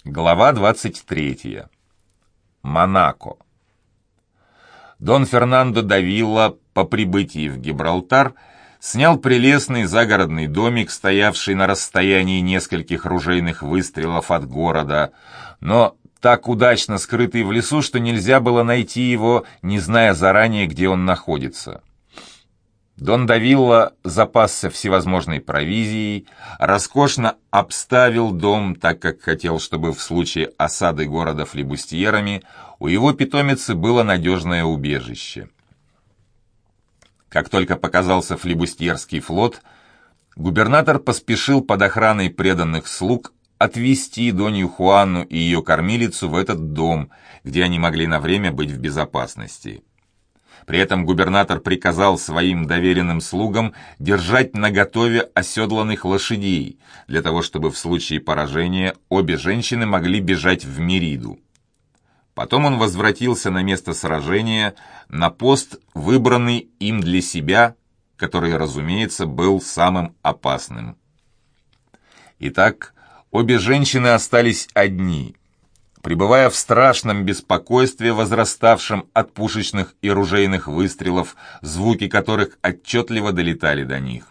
Глава 23. Монако. Дон Фернандо да Вилла по прибытии в Гибралтар снял прелестный загородный домик, стоявший на расстоянии нескольких ружейных выстрелов от города, но так удачно скрытый в лесу, что нельзя было найти его, не зная заранее, где он находится. Дон Давилла запасся всевозможной провизией, роскошно обставил дом, так как хотел, чтобы в случае осады города флибустьерами у его питомицы было надежное убежище. Как только показался флибустьерский флот, губернатор поспешил под охраной преданных слуг отвезти Донью Хуанну и ее кормилицу в этот дом, где они могли на время быть в безопасности. При этом губернатор приказал своим доверенным слугам держать наготове оседланных лошадей, для того чтобы в случае поражения обе женщины могли бежать в Мериду. Потом он возвратился на место сражения, на пост, выбранный им для себя, который, разумеется, был самым опасным. Итак, обе женщины остались одни, пребывая в страшном беспокойстве, возраставшем от пушечных и ружейных выстрелов, звуки которых отчетливо долетали до них.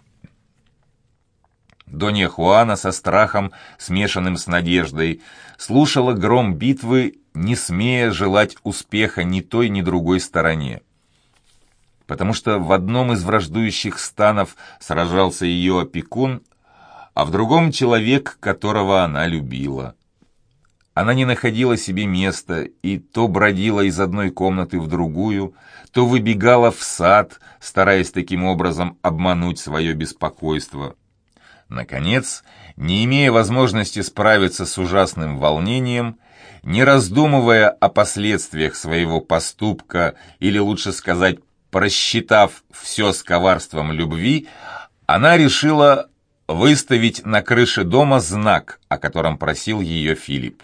Донья Хуана со страхом, смешанным с надеждой, слушала гром битвы, не смея желать успеха ни той, ни другой стороне. Потому что в одном из враждующих станов сражался ее опекун, а в другом человек, которого она любила. Она не находила себе места и то бродила из одной комнаты в другую, то выбегала в сад, стараясь таким образом обмануть свое беспокойство. Наконец, не имея возможности справиться с ужасным волнением, не раздумывая о последствиях своего поступка, или лучше сказать, просчитав все с коварством любви, она решила выставить на крыше дома знак, о котором просил ее Филипп.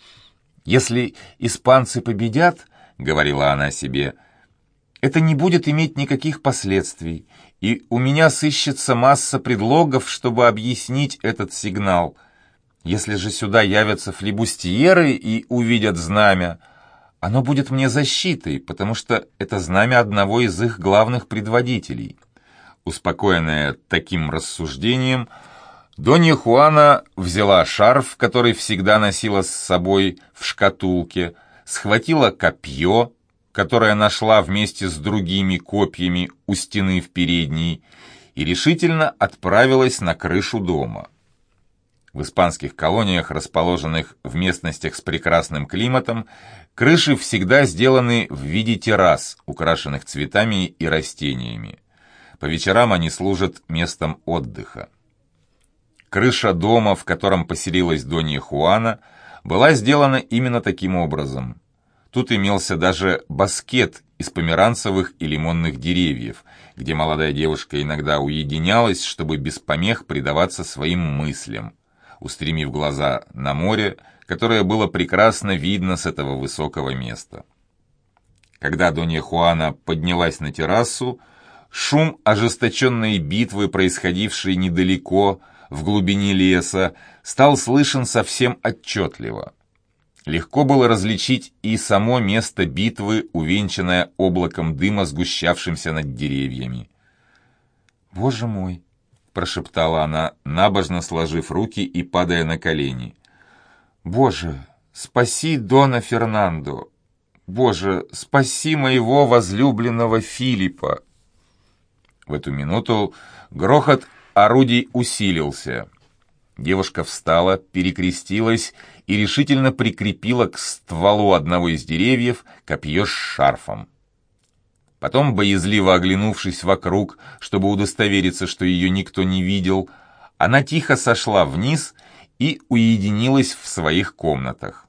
«Если испанцы победят, — говорила она себе, — это не будет иметь никаких последствий, и у меня сыщется масса предлогов, чтобы объяснить этот сигнал. Если же сюда явятся флибустьеры и увидят знамя, оно будет мне защитой, потому что это знамя одного из их главных предводителей». Успокоенная таким рассуждением, Донья Хуана взяла шарф, который всегда носила с собой в шкатулке, схватила копье, которое нашла вместе с другими копьями у стены в передней, и решительно отправилась на крышу дома. В испанских колониях, расположенных в местностях с прекрасным климатом, крыши всегда сделаны в виде террас, украшенных цветами и растениями. По вечерам они служат местом отдыха. Крыша дома, в котором поселилась Донья Хуана, была сделана именно таким образом. Тут имелся даже баскет из померанцевых и лимонных деревьев, где молодая девушка иногда уединялась, чтобы без помех предаваться своим мыслям, устремив глаза на море, которое было прекрасно видно с этого высокого места. Когда Донья Хуана поднялась на террасу, шум ожесточенной битвы, происходившей недалеко, в глубине леса, стал слышен совсем отчетливо. Легко было различить и само место битвы, увенчанное облаком дыма, сгущавшимся над деревьями. «Боже мой!» — прошептала она, набожно сложив руки и падая на колени. «Боже, спаси Дона Фернандо! Боже, спаси моего возлюбленного Филиппа!» В эту минуту грохот орудий усилился. Девушка встала, перекрестилась и решительно прикрепила к стволу одного из деревьев копье с шарфом. Потом, боязливо оглянувшись вокруг, чтобы удостовериться, что ее никто не видел, она тихо сошла вниз и уединилась в своих комнатах.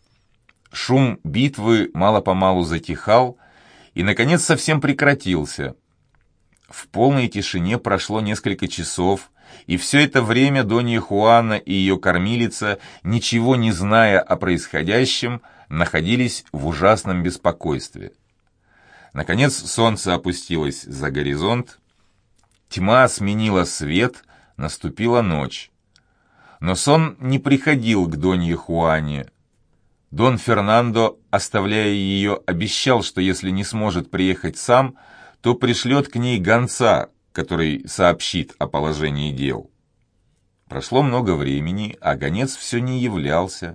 Шум битвы мало-помалу затихал и, наконец, совсем прекратился. В полной тишине прошло несколько часов, и все это время Донья Хуана и ее кормилица, ничего не зная о происходящем, находились в ужасном беспокойстве. Наконец солнце опустилось за горизонт, тьма сменила свет, наступила ночь. Но сон не приходил к Донье Хуане. Дон Фернандо, оставляя ее, обещал, что если не сможет приехать сам, то пришлет к ней гонца, который сообщит о положении дел. Прошло много времени, а гонец все не являлся.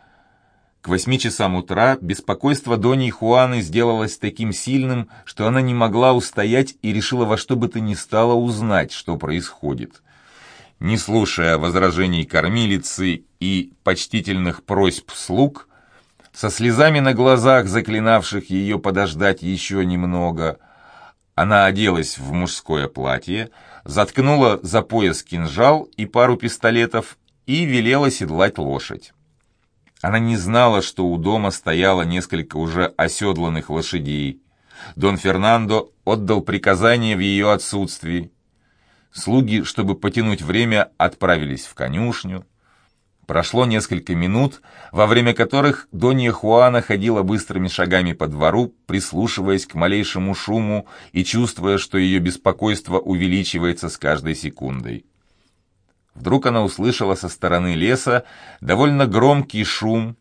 К 8 часам утра беспокойство Доньи Хуаны сделалось таким сильным, что она не могла устоять и решила во что бы то ни стало узнать, что происходит. Не слушая возражений кормилицы и почтительных просьб слуг, со слезами на глазах, заклинавших ее подождать еще немного, она оделась в мужское платье, заткнула за пояс кинжал и пару пистолетов и велела седлать лошадь. Она не знала, что у дома стояло несколько уже оседланных лошадей. Дон Фернандо отдал приказание в ее отсутствии. Слуги, чтобы потянуть время, отправились в конюшню. Прошло несколько минут, во время которых Донья Хуана ходила быстрыми шагами по двору, прислушиваясь к малейшему шуму и чувствуя, что ее беспокойство увеличивается с каждой секундой. Вдруг она услышала со стороны леса довольно громкий шум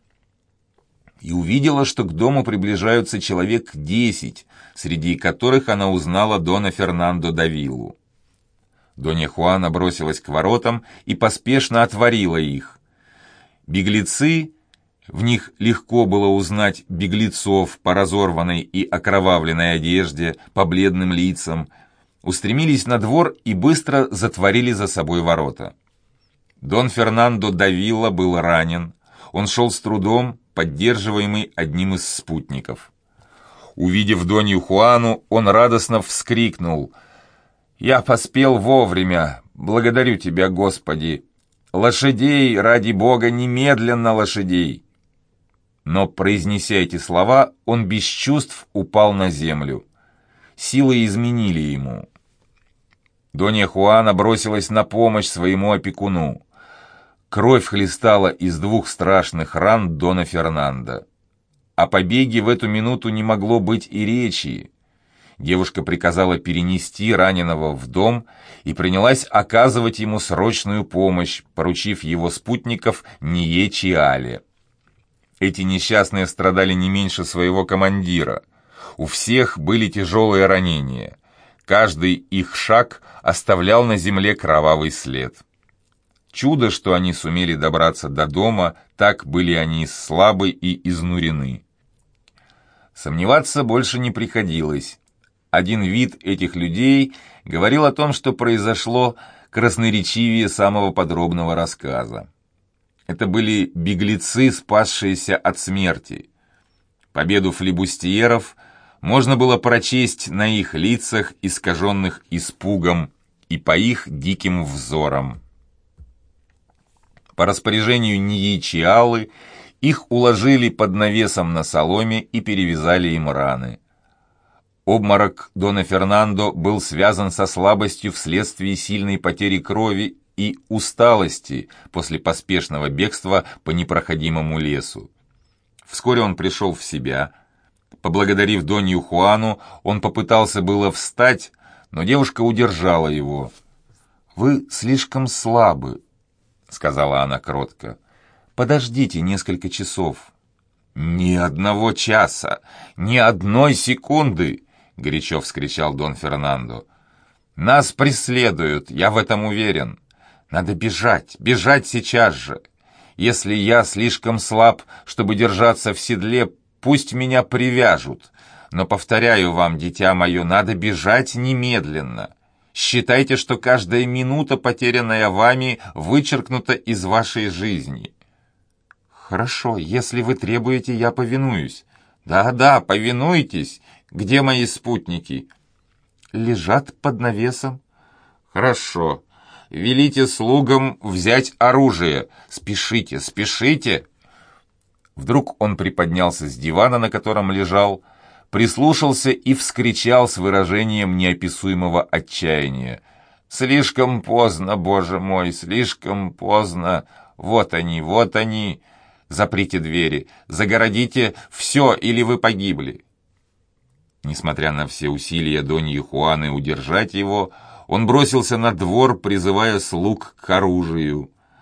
и увидела, что к дому приближаются человек 10, среди которых она узнала Дона Фернандо да Виллу. Донья Хуана бросилась к воротам и поспешно отворила их. Беглецы, в них легко было узнать беглецов по разорванной и окровавленной одежде, по бледным лицам, устремились на двор и быстро затворили за собой ворота. Дон Фернандо да Вилла был ранен. Он шел с трудом, поддерживаемый одним из спутников. Увидев Донью Хуану, он радостно вскрикнул: «Я поспел вовремя! Благодарю тебя, Господи! Лошадей, ради Бога, немедленно лошадей!» Но, произнеся эти слова, он без чувств упал на землю. Силы изменили ему. Донья Хуана бросилась на помощь своему опекуну. Кровь хлестала из 2 страшных ран Дона Фернандо. О побеге в эту минуту не могло быть и речи. Девушка приказала перенести раненого в дом и принялась оказывать ему срочную помощь, поручив его спутников Ние Чиале. Эти несчастные страдали не меньше своего командира. У всех были тяжелые ранения. Каждый их шаг оставлял на земле кровавый след. Чудо, что они сумели добраться до дома, так были они слабы и изнурены. Сомневаться больше не приходилось. Один вид этих людей говорил о том, что произошло, красноречивее самого подробного рассказа. Это были беглецы, спасшиеся от смерти. Победу флибустьеров можно было прочесть на их лицах, искаженных испугом, и по их диким взорам. По распоряжению Нии Чиалы их уложили под навесом на соломе и перевязали им раны. Обморок Дона Фернандо был связан со слабостью вследствие сильной потери крови и усталости после поспешного бегства по непроходимому лесу. Вскоре он пришел в себя. Поблагодарив Донью Хуану, он попытался было встать, но девушка удержала его. «Вы слишком слабы», — сказала она кротко. «Подождите несколько часов». «Ни одного часа, ни одной секунды!» — горячо вскричал Дон Фернандо. «Нас преследуют, я в этом уверен. Надо бежать, бежать сейчас же. Если я слишком слаб, чтобы держаться в седле, пусть меня привяжут. Но, повторяю вам, дитя мое, надо бежать немедленно. Считайте, что каждая минута, потерянная вами, вычеркнута из вашей жизни». «Хорошо, если вы требуете, я повинуюсь». «Да-да, повинуйтесь. Где мои спутники?» «Лежат под навесом». «Хорошо. Велите слугам взять оружие. Спешите, спешите!» Вдруг он приподнялся с дивана, на котором лежал, прислушался и вскричал с выражением неописуемого отчаяния: «Слишком поздно, Боже мой, слишком поздно! Вот они, вот они! Заприте двери, загородите все, или вы погибли!» Несмотря на все усилия Доньи Хуаны удержать его, он бросился на двор, призывая слуг к оружию.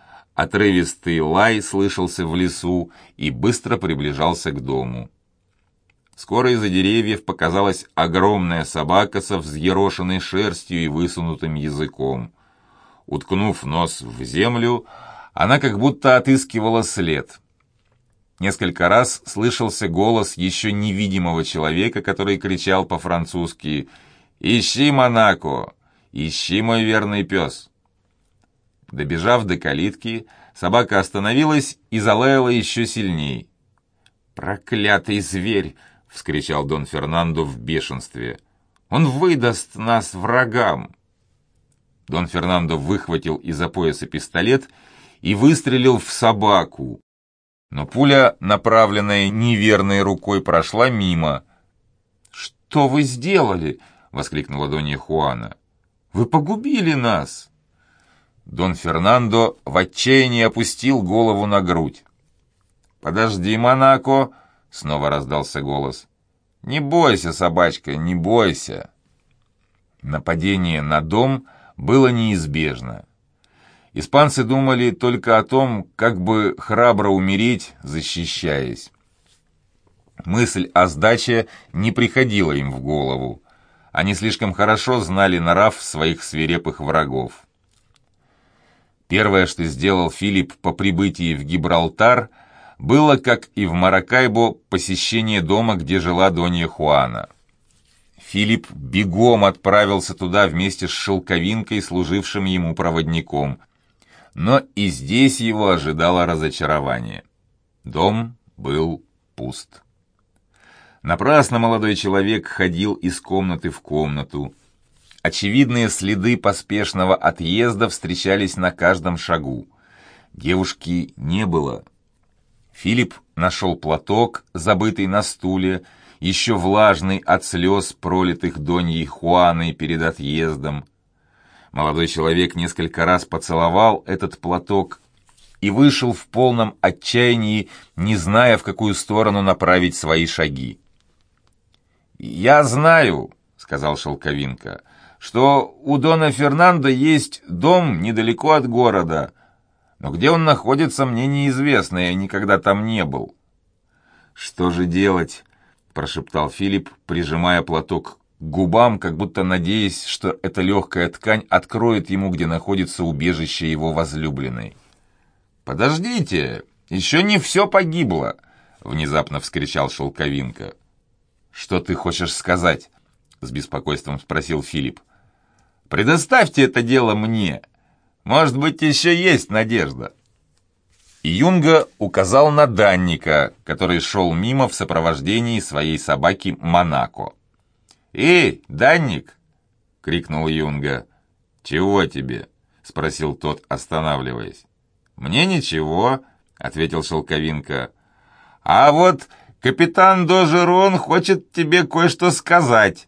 Отрывистый лай слышался в лесу и быстро приближался к дому. Скоро из-за деревьев показалась огромная собака со взъерошенной шерстью и высунутым языком. Уткнув нос в землю, она как будто отыскивала след. Несколько раз слышался голос еще невидимого человека, который кричал по-французски: «Ищи Монако! Ищи, мой верный пес!» Добежав до калитки, собака остановилась и залаяла еще сильней. «Проклятый зверь!» — вскричал Дон Фернандо в бешенстве. «Он выдаст нас врагам!» Дон Фернандо выхватил из-за пояса пистолет и выстрелил в собаку. Но пуля, направленная неверной рукой, прошла мимо. «Что вы сделали?» — воскликнула Донья Хуана. «Вы погубили нас!» Дон Фернандо в отчаянии опустил голову на грудь. «Подожди, Монако!» — снова раздался голос. «Не бойся, собачка, не бойся!» Нападение на дом было неизбежно. Испанцы думали только о том, как бы храбро умереть, защищаясь. Мысль о сдаче не приходила им в голову. Они слишком хорошо знали нрав своих свирепых врагов. Первое, что сделал Филипп по прибытии в Гибралтар, было, как и в Маракайбо, посещение дома, где жила Донья Хуана. Филипп бегом отправился туда вместе с Шелковинкой, служившим ему проводником. Но и здесь его ожидало разочарование. Дом был пуст. Напрасно молодой человек ходил из комнаты в комнату. Очевидные следы поспешного отъезда встречались на каждом шагу. Девушки не было. Филипп нашел платок, забытый на стуле, еще влажный от слез, пролитых Доньей Хуаной перед отъездом. Молодой человек несколько раз поцеловал этот платок и вышел в полном отчаянии, не зная, в какую сторону направить свои шаги. «Я знаю», — сказал Шелковинка, — «что у Дона Фернандо есть дом недалеко от города, но где он находится, мне неизвестно, я никогда там не был». «Что же делать?» — прошептал Филипп, прижимая платок к губам, как будто надеясь, что эта легкая ткань откроет ему, где находится убежище его возлюбленной. «Подождите, еще не все погибло!» — внезапно вскричал Шелковинка. «Что ты хочешь сказать?» — с беспокойством спросил Филипп. «Предоставьте это дело мне. Может быть, еще есть надежда». И Юнга указал на Данника, который шел мимо в сопровождении своей собаки Монако. «Эй, Данник!» — крикнул Юнга. «Чего тебе?» — спросил тот, останавливаясь. «Мне ничего», — ответил Шелковинка. «А вот капитан Дожерон хочет тебе кое-что сказать».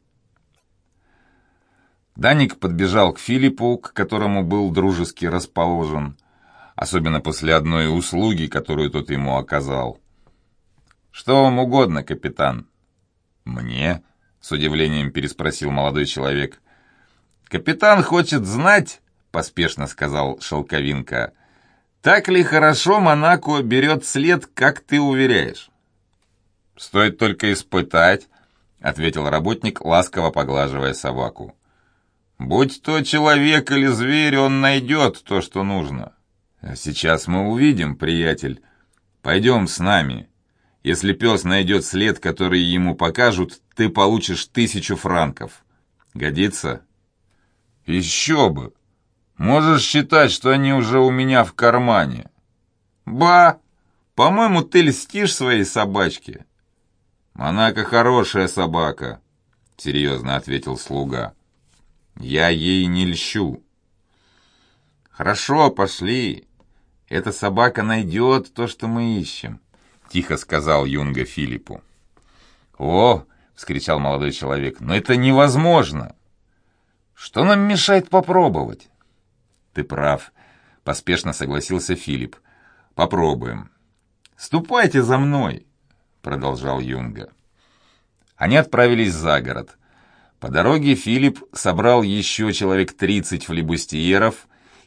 Данник подбежал к Филиппу, к которому был дружески расположен, особенно после одной услуги, которую тот ему оказал. «Что вам угодно, капитан?» «Мне?» — с удивлением переспросил молодой человек. «Капитан хочет знать, — поспешно сказал Шелковинка, — так ли хорошо Монако берет след, как ты уверяешь?» «Стоит только испытать», — ответил работник, ласково поглаживая собаку. «Будь то человек или зверь, он найдет то, что нужно». «Сейчас мы увидим, приятель. Пойдем с нами. Если пес найдет след, который ему покажут, ты получишь 1000 франков. Годится?» «Еще бы! Можешь считать, что они уже у меня в кармане». «Ба! По-моему, ты льстишь своей собачке». «Монако хорошая собака», — серьезно ответил слуга. «Я ей не льщу». «Хорошо, пошли. Эта собака найдет то, что мы ищем», — тихо сказал Юнга Филиппу. «О!» — вскричал молодой человек. «Но это невозможно!» «Что нам мешает попробовать?» «Ты прав», — поспешно согласился Филипп. «Попробуем». «Ступайте за мной», — продолжал Юнга. Они отправились за город. По дороге Филипп собрал еще человек 30 флибустьеров,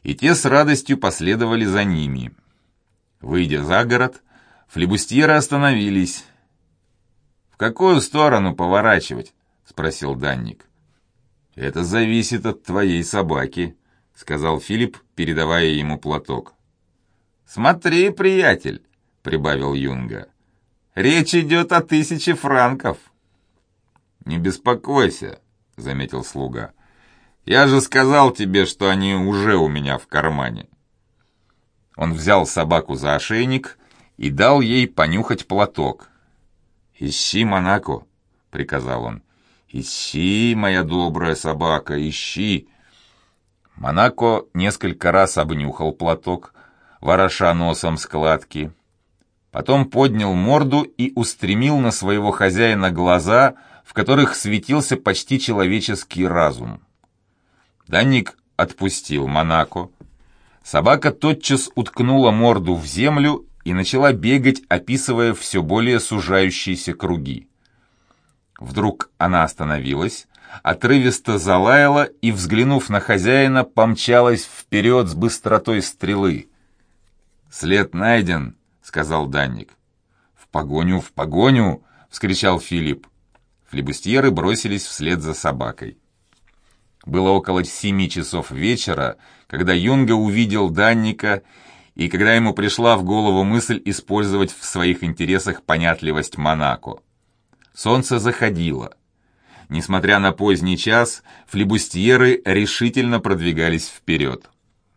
и те с радостью последовали за ними. Выйдя за город, флибустьеры остановились. «В какую сторону поворачивать?» — спросил Данник. «Это зависит от твоей собаки», — сказал Филипп, передавая ему платок. «Смотри, приятель», — прибавил Юнга, — «речь идет о 1000 франков». «Не беспокойся», — заметил слуга. «Я же сказал тебе, что они уже у меня в кармане». Он взял собаку за ошейник и дал ей понюхать платок. «Ищи, Монако», — приказал он. «Ищи, моя добрая собака, ищи!» Монако несколько раз обнюхал платок, вороша носом складки. Потом поднял морду и устремил на своего хозяина глаза, в которых светился почти человеческий разум. Данник отпустил Монако. Собака тотчас уткнула морду в землю и начала бегать, описывая все более сужающиеся круги. Вдруг она остановилась, отрывисто залаяла и, взглянув на хозяина, помчалась вперед с быстротой стрелы. «След найден», — сказал Данник. «В погоню, в погоню!» — вскричал Филипп. Флибустьеры бросились вслед за собакой. Было около 7 часов вечера, когда Юнга увидел Данника, и когда ему пришла в голову мысль использовать в своих интересах понятливость Монако. Солнце заходило. Несмотря на поздний час, флибустьеры решительно продвигались вперед.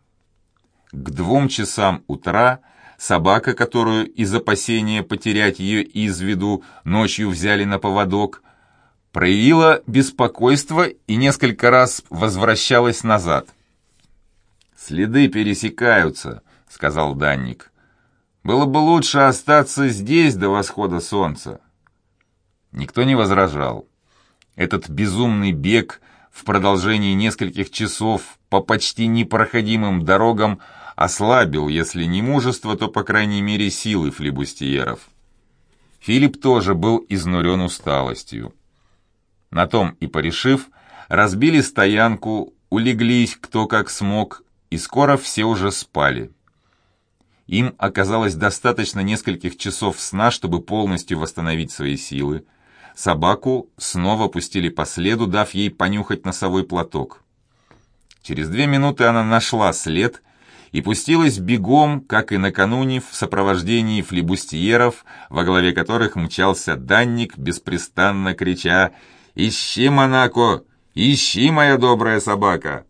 К 2 часам утра собака, которую из опасения потерять ее из виду ночью взяли на поводок, проявила беспокойство и несколько раз возвращалась назад. «Следы пересекаются», — сказал Данник. «Было бы лучше остаться здесь до восхода солнца». Никто не возражал. Этот безумный бег в продолжении нескольких часов по почти непроходимым дорогам ослабил, если не мужество, то, по крайней мере, силы флибустьеров. Филипп тоже был изнурен усталостью. На том и порешив, разбили стоянку, улеглись кто как смог, и скоро все уже спали. Им оказалось достаточно нескольких часов сна, чтобы полностью восстановить свои силы. Собаку снова пустили по следу, дав ей понюхать носовой платок. Через 2 минуты она нашла след и пустилась бегом, как и накануне, в сопровождении флибустьеров, во главе которых мчался Данник, беспрестанно крича: «Ищи, Монако! Ищи, моя добрая собака!»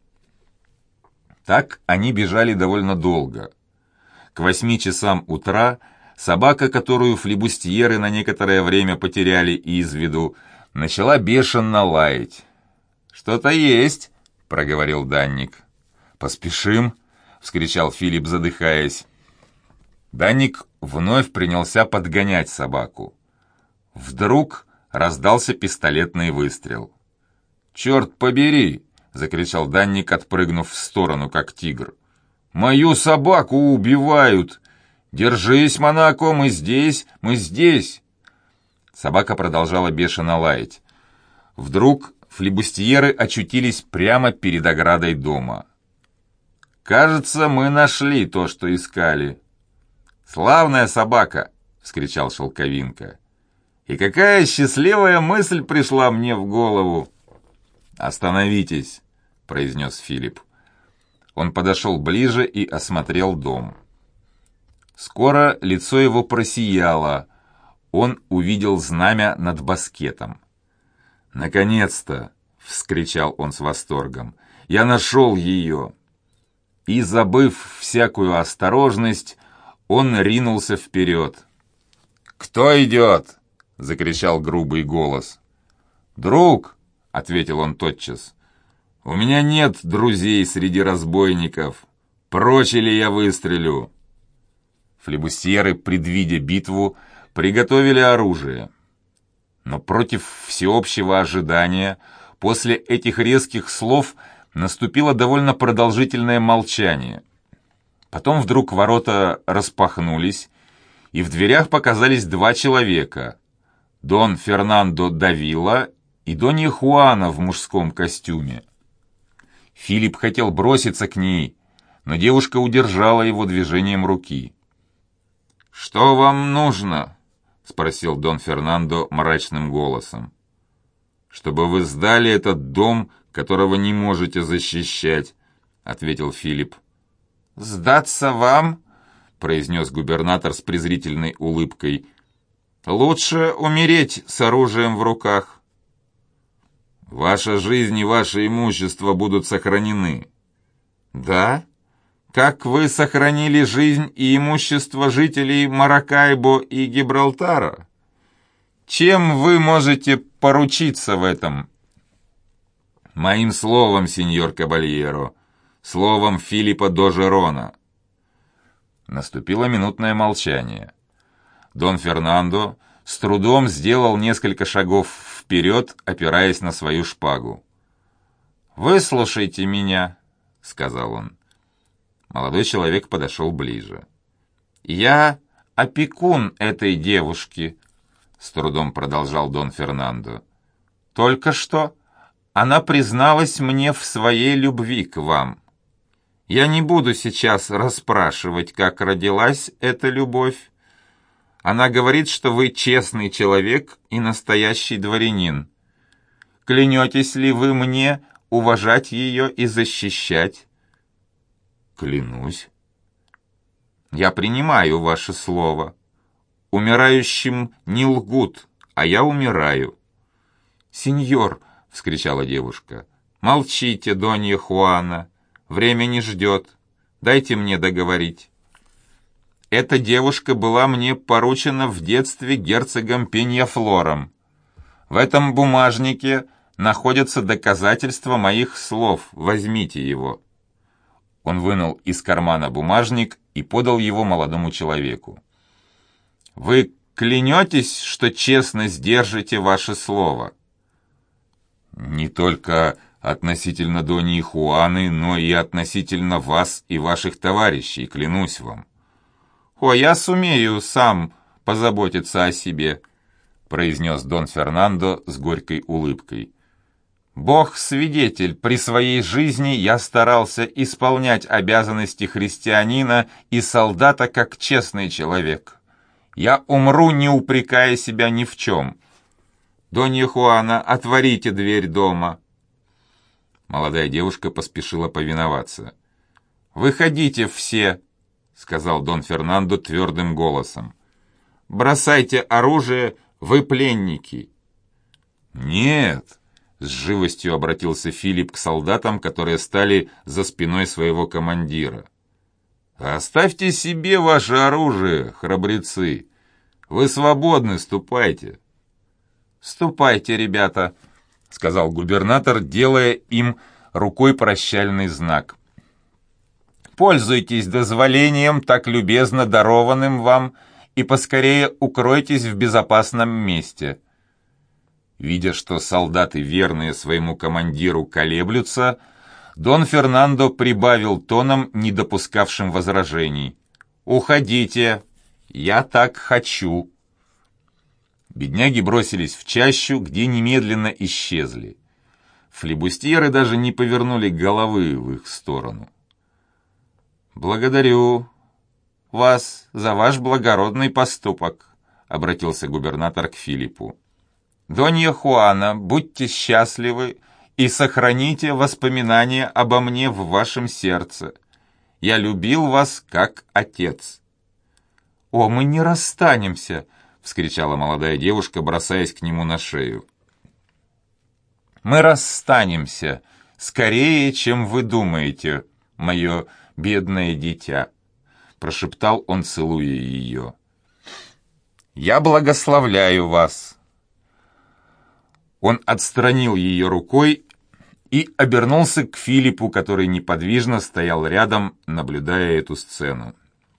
Так они бежали довольно долго. К 8 часам утра собака, которую флибустьеры на некоторое время потеряли из виду, начала бешено лаять. «Что-то есть!» — проговорил Данник. «Поспешим!» — вскричал Филипп, задыхаясь. Данник вновь принялся подгонять собаку. Вдруг раздался пистолетный выстрел. «Черт побери!» — закричал Данник, отпрыгнув в сторону, как тигр. «Мою собаку убивают! Держись, Монако, мы здесь, мы здесь!» Собака продолжала бешено лаять. Вдруг флибустьеры очутились прямо перед оградой дома. «Кажется, мы нашли то, что искали». «Славная собака!» — вскричал Шелковинка. «И какая счастливая мысль пришла мне в голову!» «Остановитесь!» — произнес Филипп. Он подошел ближе и осмотрел дом. Скоро лицо его просияло. Он увидел знамя над баскетом. «Наконец-то!» — вскричал он с восторгом. «Я нашел ее!» И, забыв всякую осторожность, он ринулся вперед. «Кто идет?» — закричал грубый голос. «Друг!» — ответил он тотчас. «У меня нет друзей среди разбойников. Прочь или я выстрелю!» Флибустьеры, предвидя битву, приготовили оружие. Но против всеобщего ожидания, после этих резких слов наступило довольно продолжительное молчание. Потом вдруг ворота распахнулись, и в дверях показались 2 человека — Дон Фернандо Давила и Донья Хуана в мужском костюме. Филипп хотел броситься к ней, но девушка удержала его движением руки. «Что вам нужно?» — спросил Дон Фернандо мрачным голосом. «Чтобы вы сдали этот дом, которого не можете защищать», — ответил Филипп. «Сдаться вам?» — произнес губернатор с презрительной улыбкой. «Лучше умереть с оружием в руках». «Ваша жизнь и ваше имущество будут сохранены». «Да? Как вы сохранили жизнь и имущество жителей Маракайбо и Гибралтара? Чем вы можете поручиться в этом?» «Моим словом, сеньор Кабальеро, словом Филиппа Дожерона». Наступило минутное молчание. Дон Фернандо с трудом сделал несколько шагов вперед, опираясь на свою шпагу. «Выслушайте меня», — сказал он. Молодой человек подошел ближе. «Я опекун этой девушки», — с трудом продолжал Дон Фернандо. «Только что она призналась мне в своей любви к вам. Я не буду сейчас расспрашивать, как родилась эта любовь. Она говорит, что вы честный человек и настоящий дворянин. Клянетесь ли вы мне уважать ее и защищать?» «Клянусь». «Я принимаю ваше слово. Умирающим не лгут, а я умираю». «Сеньор», — вскричала девушка, — «молчите, Донья Хуана, время не ждет, дайте мне договорить. Эта девушка была мне поручена в детстве герцогом Пеньяфлором. В этом бумажнике находятся доказательства моих слов, возьмите его». Он вынул из кармана бумажник и подал его молодому человеку. «Вы клянетесь, что честно сдержите ваше слово?» «Не только относительно Доньи Хуаны, но и относительно вас и ваших товарищей, клянусь вам». «О, я сумею сам позаботиться о себе», — произнес Дон Фернандо с горькой улыбкой. «Бог свидетель, при своей жизни я старался исполнять обязанности христианина и солдата как честный человек. Я умру, не упрекая себя ни в чем. Донья Хуана, отворите дверь дома». Молодая девушка поспешила повиноваться. «Выходите все», — сказал Дон Фернандо твердым голосом. «Бросайте оружие, вы пленники». «Нет», — с живостью обратился Филипп к солдатам, которые стали за спиной своего командира. «Оставьте себе ваше оружие, храбрецы. Вы свободны, ступайте». «Ступайте, ребята», — сказал губернатор, делая им рукой прощальный знак. «Пользуйтесь дозволением, так любезно дарованным вам, и поскорее укройтесь в безопасном месте». Видя, что солдаты, верные своему командиру, колеблются, Дон Фернандо прибавил тоном, не допускавшим возражений. «Уходите! Я так хочу!» Бедняги бросились в чащу, где немедленно исчезли. Флибустьеры даже не повернули головы в их сторону. «Благодарю вас за ваш благородный поступок», — обратился губернатор к Филиппу. «Донья Хуана, будьте счастливы и сохраните воспоминания обо мне в вашем сердце. Я любил вас как отец». «О, мы не расстанемся!» — вскричала молодая девушка, бросаясь к нему на шею. «Мы расстанемся скорее, чем вы думаете, мое бедное дитя», — прошептал он, целуя ее. «Я благословляю вас». Он отстранил ее рукой и обернулся к Филиппу, который неподвижно стоял рядом, наблюдая эту сцену.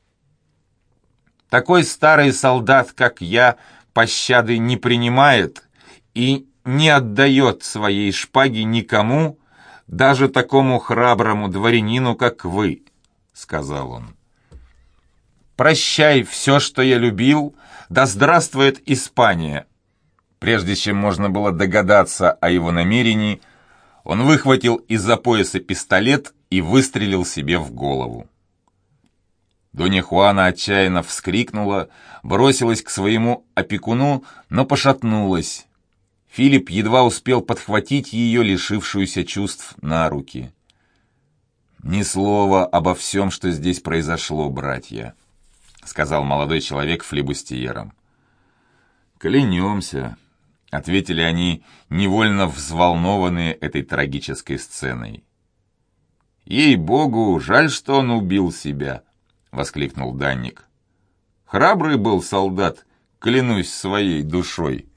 «Такой старый солдат, как я, пощады не принимает и не отдает своей шпаги никому, даже такому храброму дворянину, как вы», — сказал он. «Прощай все, что я любил, да здравствует Испания». Прежде чем можно было догадаться о его намерении, Он выхватил из-за пояса пистолет и выстрелил себе в голову. Донья Хуана отчаянно вскрикнула, бросилась к своему опекуну, но пошатнулась. Филипп едва успел подхватить ее, лишившуюся чувств, на руки. «Ни слова обо всем, что здесь произошло, братья», — сказал молодой человек флибустьером. «Клянемся», — ответили они, невольно взволнованные этой трагической сценой. «Ей-богу, жаль, что он убил себя», — воскликнул Данник. «Храбрый был солдат, клянусь своей душой».